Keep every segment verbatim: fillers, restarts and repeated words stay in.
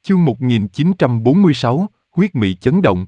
Chương một nghìn chín trăm bốn mươi sáu, huyết mị chấn động.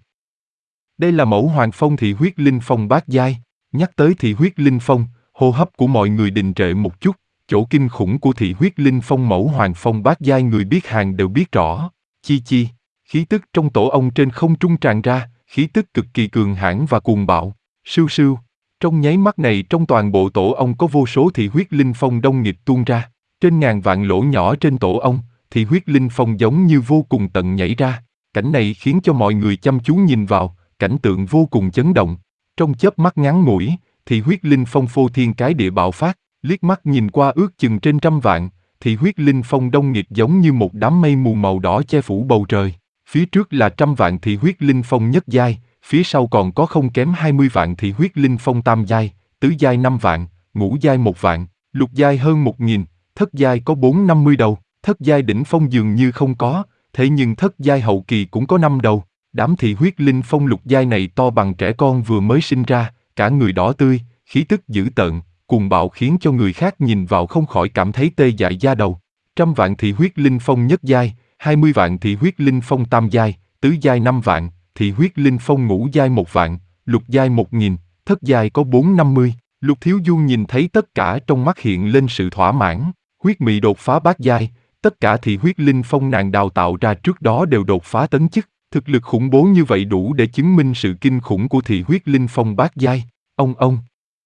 Đây là mẫu Hoàng Phong Thị Huyết Linh Phong bát giai. Nhắc tới Thị Huyết Linh Phong, hô hấp của mọi người đình trệ một chút. Chỗ kinh khủng của Thị Huyết Linh Phong mẫu Hoàng Phong bát giai người biết hàng đều biết rõ. Chi chi, khí tức trong tổ ong trên không trung tràn ra, khí tức cực kỳ cường hãn và cuồng bạo. Sưu sưu, trong nháy mắt này trong toàn bộ tổ ong có vô số Thị Huyết Linh Phong đông nghịch tuôn ra. Trên ngàn vạn lỗ nhỏ trên tổ ong, Thị Huyết Linh Phong giống như vô cùng tận nhảy ra. Cảnh này khiến cho mọi người chăm chú nhìn vào, cảnh tượng vô cùng chấn động. Trong chớp mắt ngắn ngủi, Thị Huyết Linh Phong phô thiên cái địa bạo phát, liếc mắt nhìn qua ước chừng trên trăm vạn, Thị Huyết Linh Phong đông nghịch giống như một đám mây mù màu đỏ che phủ bầu trời. Phía trước là trăm vạn Thị Huyết Linh Phong nhất giai, phía sau còn có không kém hai mươi vạn Thị Huyết Linh Phong tam giai, tứ giai năm vạn, ngũ giai một vạn, lục giai hơn một nghìn, thất giai có bốn năm mươi đầu. Thất giai đỉnh phong dường như không có, thế nhưng thất giai hậu kỳ cũng có năm đầu. Đám Thị Huyết Linh Phong lục giai này to bằng trẻ con vừa mới sinh ra, cả người đỏ tươi, khí tức dữ tợn, cuồng bạo khiến cho người khác nhìn vào không khỏi cảm thấy tê dại da đầu. Trăm vạn Thị Huyết Linh Phong nhất giai, hai mươi vạn Thị Huyết Linh Phong tam giai, tứ giai năm vạn, Thị Huyết Linh Phong ngũ giai một vạn, lục giai một nghìn, thất giai có bốn năm mươi. Lục Thiếu Du nhìn thấy tất cả trong mắt hiện lên sự thỏa mãn. Huyết mị đột phá bát giai. Tất cả Thị Huyết Linh Phong nàng đào tạo ra trước đó đều đột phá tấn chức, thực lực khủng bố như vậy đủ để chứng minh sự kinh khủng của Thị Huyết Linh Phong bát giai. Ông ông.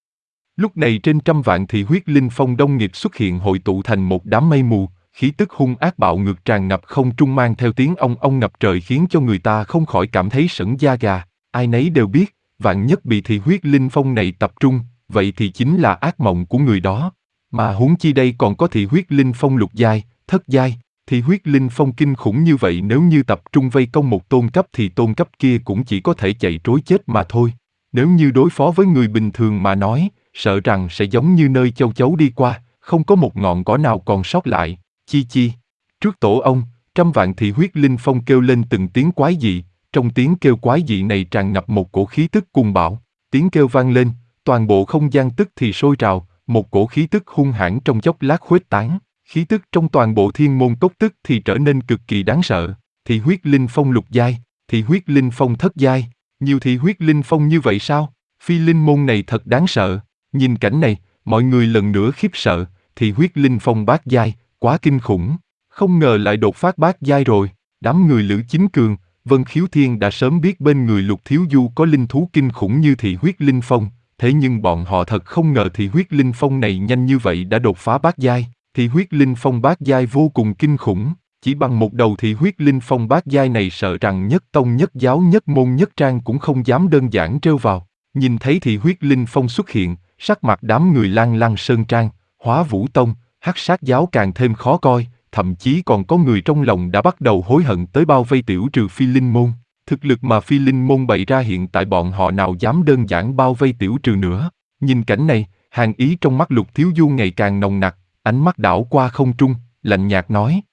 Lúc này trên trăm vạn Thị Huyết Linh Phong đông nghịch xuất hiện hội tụ thành một đám mây mù, khí tức hung ác bạo ngược tràn ngập không trung mang theo tiếng ong ong ngập trời khiến cho người ta không khỏi cảm thấy sởn da gà. Ai nấy đều biết, vạn nhất bị Thị Huyết Linh Phong này tập trung, vậy thì chính là ác mộng của người đó. Mà huống chi đây còn có Thị Huyết Linh Phong lục giai, thất giai, Thị Huyết Linh Phong kinh khủng như vậy nếu như tập trung vây công một tôn cấp thì tôn cấp kia cũng chỉ có thể chạy trối chết mà thôi. Nếu như đối phó với người bình thường mà nói, sợ rằng sẽ giống như nơi châu chấu đi qua, không có một ngọn cỏ nào còn sót lại. Chi chi. Trước tổ ông, trăm vạn Thị Huyết Linh Phong kêu lên từng tiếng quái dị, trong tiếng kêu quái dị này tràn ngập một cổ khí tức cuồng bạo. Tiếng kêu vang lên, toàn bộ không gian tức thì sôi trào, một cổ khí tức hung hãn trong chốc lát khuếch tán. Khí tức trong toàn bộ thiên môn cốc tức thì trở nên cực kỳ đáng sợ. Thị Huyết Linh Phong lục giai, Thị Huyết Linh Phong thất giai, nhiều Thị Huyết Linh Phong như vậy sao? Phi linh môn này thật đáng sợ. Nhìn cảnh này, mọi người lần nữa khiếp sợ. Thị Huyết Linh Phong bát giai, quá kinh khủng. Không ngờ lại đột phát bát giai rồi. Đám người Lữ Chính Cường, Vân Khiếu Thiên đã sớm biết bên người Lục Thiếu Du có linh thú kinh khủng như Thị Huyết Linh Phong. Thế nhưng bọn họ thật không ngờ Thị Huyết Linh Phong này nhanh như vậy đã đột phá bát giai. Thị Huyết Linh Phong bát giai vô cùng kinh khủng, chỉ bằng một đầu Thị Huyết Linh Phong bát giai này sợ rằng nhất tông nhất giáo nhất môn nhất trang cũng không dám đơn giản trêu vào. Nhìn thấy Thị Huyết Linh Phong xuất hiện, sắc mặt đám người Lan Lăng Sơn Trang, Hóa Vũ Tông, Hắc Sát giáo càng thêm khó coi, thậm chí còn có người trong lòng đã bắt đầu hối hận tới bao vây tiểu trừ Phi Linh môn. Thực lực mà Phi Linh môn bày ra hiện tại bọn họ nào dám đơn giản bao vây tiểu trừ nữa. Nhìn cảnh này, hàn ý trong mắt Lục Thiếu Du ngày càng nồng nặc. Ánh mắt đảo qua không trung, lạnh nhạt nói.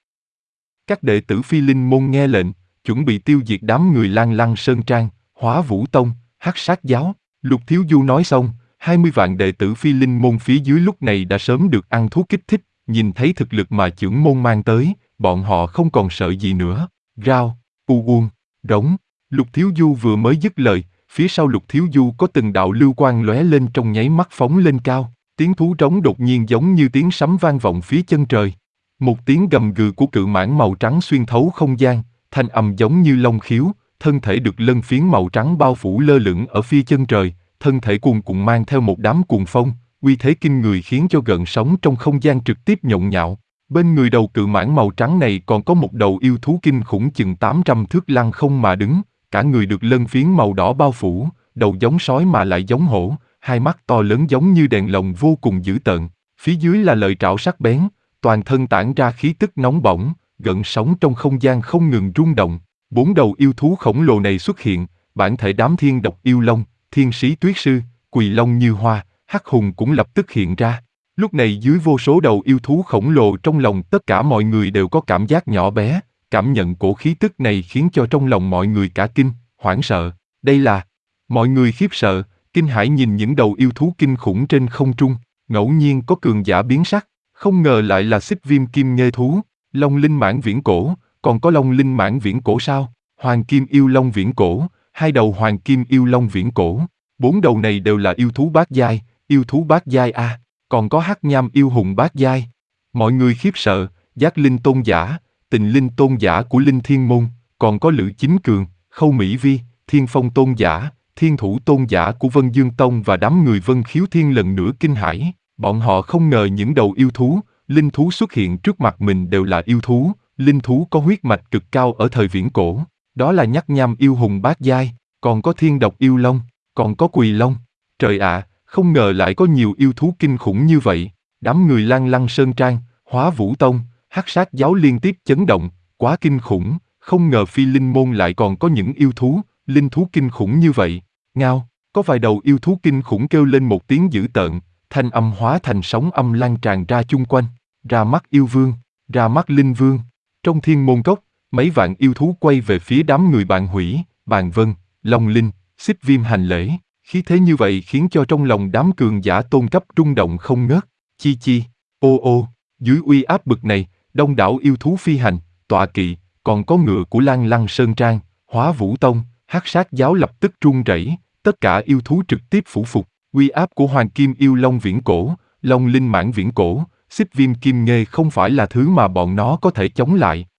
Các đệ tử Phi Linh môn nghe lệnh, chuẩn bị tiêu diệt đám người Lan Lăng Sơn Trang, Hóa Vũ Tông, Hắc Sát giáo. Lục Thiếu Du nói xong, hai mươi vạn đệ tử Phi Linh môn phía dưới lúc này đã sớm được ăn thuốc kích thích, nhìn thấy thực lực mà chưởng môn mang tới, bọn họ không còn sợ gì nữa. Rao, u uông, rống. Lục Thiếu Du vừa mới dứt lời, phía sau Lục Thiếu Du có từng đạo lưu quang lóe lên trong nháy mắt phóng lên cao. Tiếng thú trống đột nhiên giống như tiếng sấm vang vọng phía chân trời. Một tiếng gầm gừ của cự mãng màu trắng xuyên thấu không gian, thanh âm giống như long khiếu, thân thể được lân phiến màu trắng bao phủ lơ lửng ở phía chân trời, thân thể cuồn cuộn mang theo một đám cuồng phong, uy thế kinh người khiến cho gợn sóng trong không gian trực tiếp nhộn nhạo. Bên người đầu cự mãng màu trắng này còn có một đầu yêu thú kinh khủng chừng tám trăm thước lăng không mà đứng, cả người được lân phiến màu đỏ bao phủ, đầu giống sói mà lại giống hổ. Hai mắt to lớn giống như đèn lồng vô cùng dữ tợn, phía dưới là lợi trảo sắc bén, toàn thân tản ra khí tức nóng bỏng, gợn sóng trong không gian không ngừng rung động. Bốn đầu yêu thú khổng lồ này xuất hiện, bản thể đám thiên độc yêu long, thiên sĩ tuyết sư, quỳ long như hoa, hắc hùng cũng lập tức hiện ra. Lúc này dưới vô số đầu yêu thú khổng lồ trong lòng tất cả mọi người đều có cảm giác nhỏ bé, cảm nhận cổ khí tức này khiến cho trong lòng mọi người cả kinh, hoảng sợ. Đây là... Mọi người khiếp sợ, kinh hãi nhìn những đầu yêu thú kinh khủng trên không trung, ngẫu nhiên có cường giả biến sắc, không ngờ lại là Xích Viêm Kim Nghê thú, Long Linh Mãng viễn cổ, còn có Long Linh Mãn viễn cổ sao? Hoàng Kim Yêu Long viễn cổ, hai đầu Hoàng Kim Yêu Long viễn cổ. Bốn đầu này đều là yêu thú bát giai, yêu thú bát giai a, còn có Hắc Nham yêu hùng bát giai. Mọi người khiếp sợ, Giác Linh tôn giả, Tình Linh tôn giả của Linh Thiên môn, còn có Lữ Chính Cường, Khâu Mỹ Vi, Thiên Phong tôn giả, Thiên Thủ tôn giả của Vân Dương Tông và đám người Vân Khiếu Thiên lần nữa kinh hãi. Bọn họ không ngờ những đầu yêu thú, linh thú xuất hiện trước mặt mình đều là yêu thú, linh thú có huyết mạch cực cao ở thời viễn cổ. Đó là Nhắc Nham yêu hùng bát giai, còn có Thiên Độc yêu long, còn có Quỳ long. Trời ạ, à, không ngờ lại có nhiều yêu thú kinh khủng như vậy. Đám người Lan Lăng Sơn Trang, Hóa Vũ Tông, Hắc Sát giáo liên tiếp chấn động, quá kinh khủng, không ngờ Phi Linh môn lại còn có những yêu thú, linh thú kinh khủng như vậy. Ngao, có vài đầu yêu thú kinh khủng kêu lên một tiếng dữ tợn, thanh âm hóa thành sóng âm lan tràn ra chung quanh, ra mắt yêu vương, ra mắt linh vương. Trong thiên môn cốc, mấy vạn yêu thú quay về phía đám người Bàn Hủy, Bàn Vân, Long Linh, Xích Viêm hành lễ. Khí thế như vậy khiến cho trong lòng đám cường giả tôn cấp rung động không ngớt. Chi chi, ô ô, dưới uy áp bực này, đông đảo yêu thú phi hành, tọa kỵ, còn có ngựa của Lan Lăng Sơn Trang, Hóa Vũ Tông, Hắc Sát giáo lập tức run rẩy, tất cả yêu thú trực tiếp phủ phục. Uy áp của Hoàng Kim Yêu Long viễn cổ, Long Linh Mãn viễn cổ, Xích Viêm Kim Nghê không phải là thứ mà bọn nó có thể chống lại.